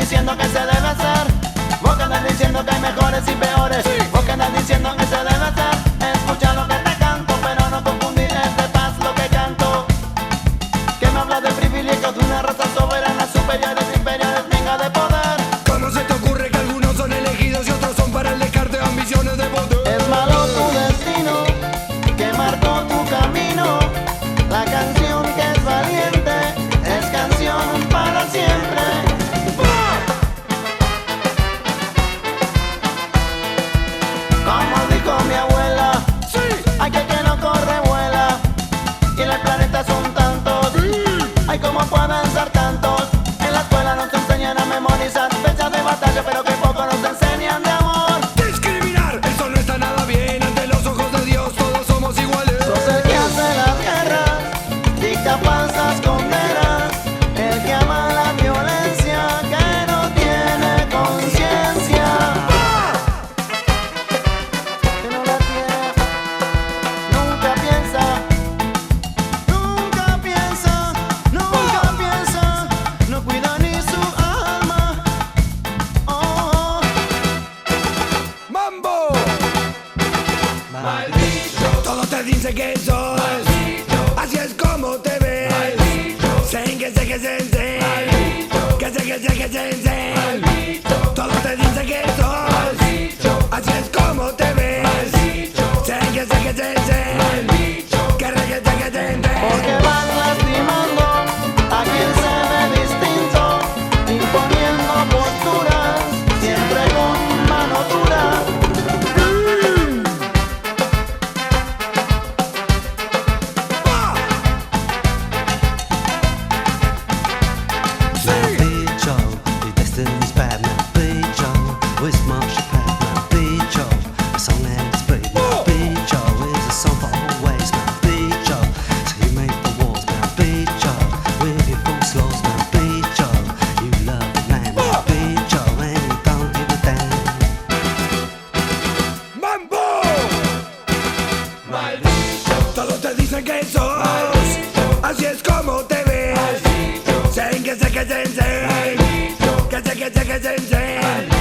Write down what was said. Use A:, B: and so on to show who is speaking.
A: diciendo que se debe hacer. Vos que andas diciendo que hay mejores y peores. Vos que andas diciendo que se debe hacer. Escucha lo que te canto, pero no confundir, es de paz lo que canto. Que me hablas de privilegios de una raza soberana, superiores, inferiores, venga de poder.
B: ¿Cómo se te ocurre que algunos son elegidos y otros son para el descarte de ambiciones de poder?
A: Es malo tu destino, que marcó tu camino. La canción que es valiente es canción para siempre. Como dijo mi abuela,
B: ¡Sí!
A: hay que no corre vuela. Y en el planeta son tantos, ay cómo pueden ser tantos. En la escuela nos enseñan a memorizar fechas de batalla, pero que poco nos enseñan de amor.
B: Discriminar, eso no está nada bien. Ante los ojos de Dios todos somos iguales.
A: Sos el que hace las guerras, dicta falsas condenas, el que ama la violencia, que no tiene conciencia. Que no la tiene, nunca piensa, nunca piensa, nunca piensa, no cuida ni su alma. Oh,
B: ¡Mambo! Todos te dicen que sos, así es como te ves. Sen que sé que se que sé que sé que se Todos te dicen que sos, así es como te ves. Sen que sé que se que re que sé que
A: porque van lastimando a quien se ve distinto, imponiendo posturas, siempre con mano dura.
C: Now be Joe, your destiny's bad. Now be Joe, with Marsha Pat. Now be Joe, a song and it's free. Now be Joe is a song for always. Now be Joe, so you make the walls. Now be Joe, with your full slows. Now be Joe, you love the land. Now be Joe, and you don't give a damn.
B: ¡Mambo! Todos te dicen que sos, así es como te ves. Sen que sé que se que sé que se